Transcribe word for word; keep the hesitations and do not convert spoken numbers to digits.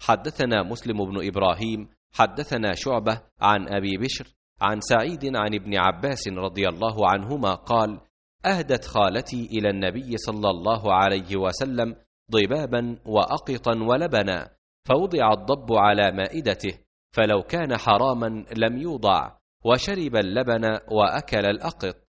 حدثنا مسلم بن إبراهيم حدثنا شعبة عن أبي بشر عن سعيد عن ابن عباس رضي الله عنهما قال: أهدت خالتي إلى النبي صلى الله عليه وسلم ضبابا وأقطا ولبنا، فوضع الضب على مائدته، فلو كان حراما لم يوضع، وشرب اللبن وأكل الأقط.